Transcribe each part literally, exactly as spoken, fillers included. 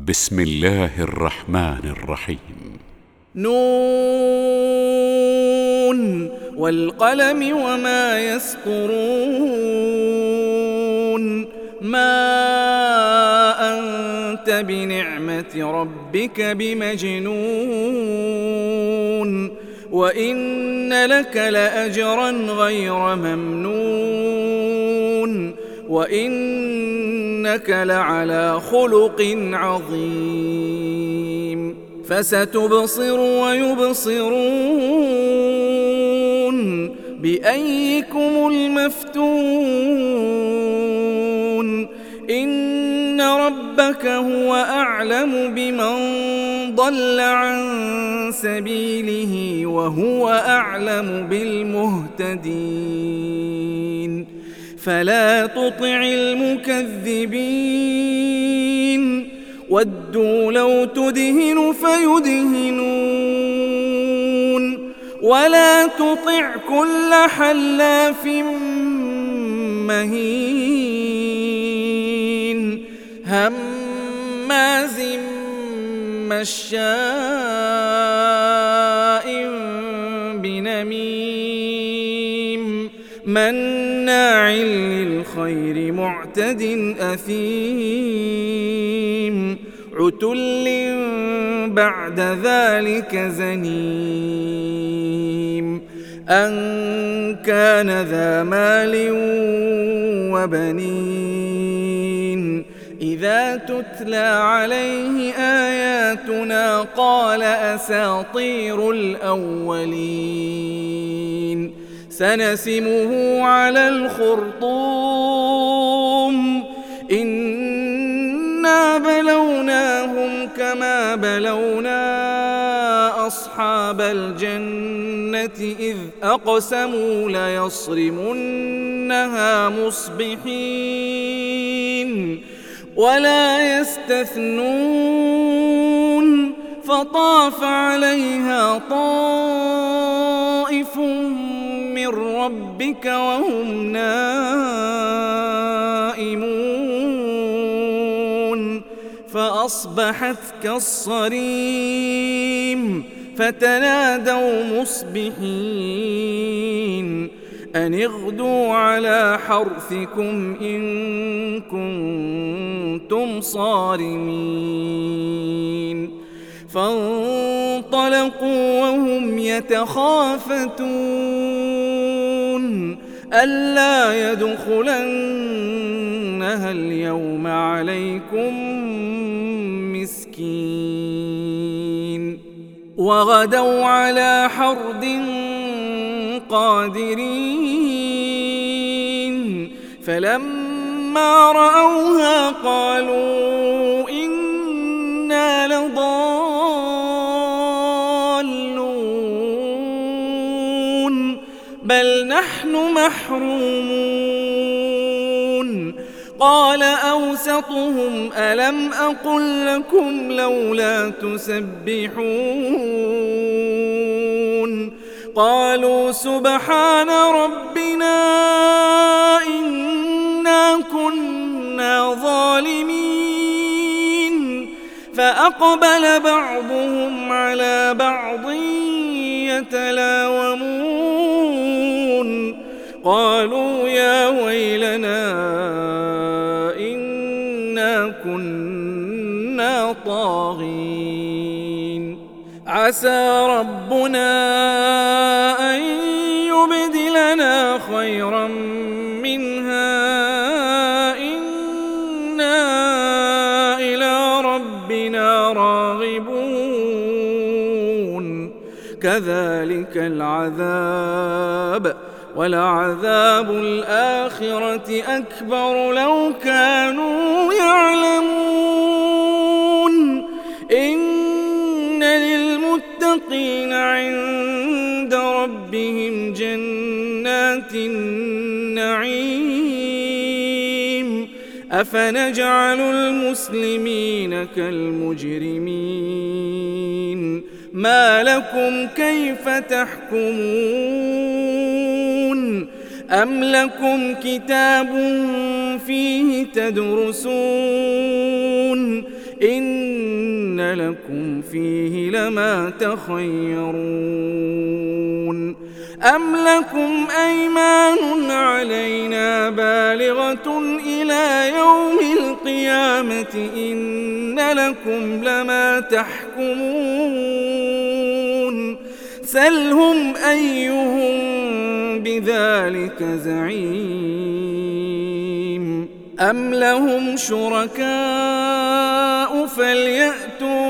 بسم الله الرحمن الرحيم. نون والقلم وما يسطرون. ما أنت بنعمة ربك بمجنون وإن لك لأجرا غير ممنون وإنك لعلى خلق عظيم. فستبصر ويبصرون بأيكم المفتون. إن ربك هو أعلم بمن ضل عن سبيله وهو أعلم بالمهتدين. فلا تطع المكذبين ودوا لو تدهن فيدهنون ولا تطع كل حلاف مهين هماز مشاء بنميم مناع للخير معتد أثيم عتل بعد ذلك زنيم أن كان ذا مال وبنين إذا تتلى عليه آياتنا قال أساطير الأولين سنسمه على الخرطوم إنا بلوناهم كما بلونا أصحاب الجنة إذ أقسموا ليصرمنها مصبحين ولا يستثنون فطاف عليها طائف من ربك وهم نائمون فأصبحت كالصريم فتنادوا مصبحين أن اغدوا على حرثكم إن كنتم صارمين فانطلقوا وهم يتخافتون ألا يدخلنها اليوم عليكم مسكين وغدوا على حرد قادرين فلما رأوها قالوا إنا لضالون بل نحن محرومون قال أوسطهم ألم أقل لكم لولا تسبحون قالوا سبحان ربنا إنا كنا ظالمين فأقبل بعضهم على بعض يتلاومون قالوا يا ويلنا إنا كنا طاغين عسى ربنا أن يبدلنا خيرا منها إنا إلى ربنا راغبون كذلك العذاب ولعذاب الآخرة أكبر لو كانوا يعلمون إن للمتقين عند ربهم جنات النعيم أفنجعل المسلمين كالمجرمين ما لكم كيف تحكمون أم لكم كتاب فيه تدرسون إن لكم فيه لما تخيرون أم لكم أيمان علينا بالغة إلى يوم القيامة إن لكم لما تحكمون سلهم أيهم بذلك زعيم أم لهم شركاء فليأتوا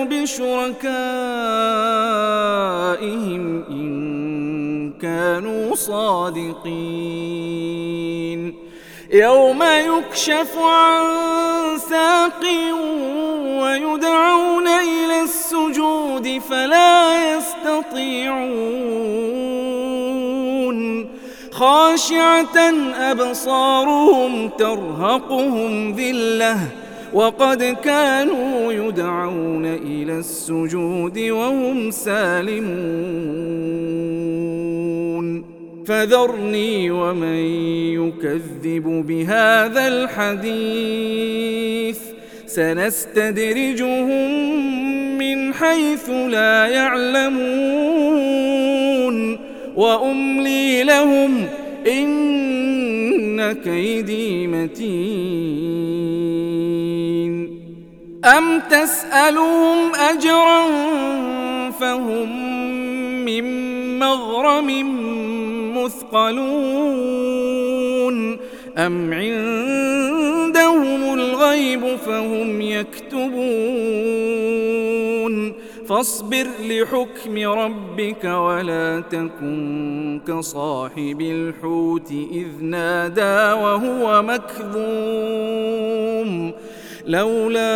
بشركائهم إن كانوا صادقين يوم يكشف عن ساق ويدعون إلى السجود فلا يستطيعون خاشعة أبصارهم ترهقهم ذلة وقد كانوا يدعون إلى السجود وهم سالمون فذرني ومن يكذب بهذا الحديث سنستدرجهم من حيث لا يعلمون وأملي لهم إن كيدي متين أم تسألهم أجرا فهم من مغرم مثقلون أم عندهم الغيب فهم يكتبون فاصبر لحكم ربك ولا تكن كصاحب الحوت إذ نادى وهو مكظوم لولا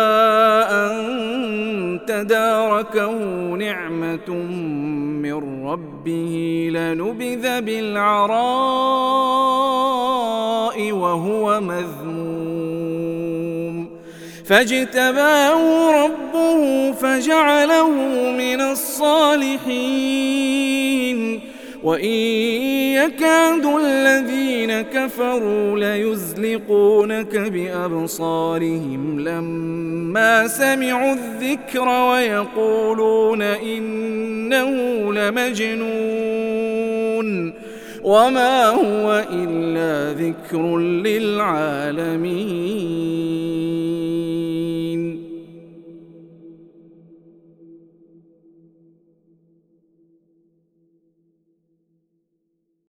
أن تداركه نعمة من ربه لنبذ بالعراء وهو مذموم فاجتباه ربه فجعله من الصالحين وإن يكاد الذين كفروا ليزلقونك بأبصارهم لما سمعوا الذكر ويقولون إنه لمجنون وما هو إلا ذكر للعالمين.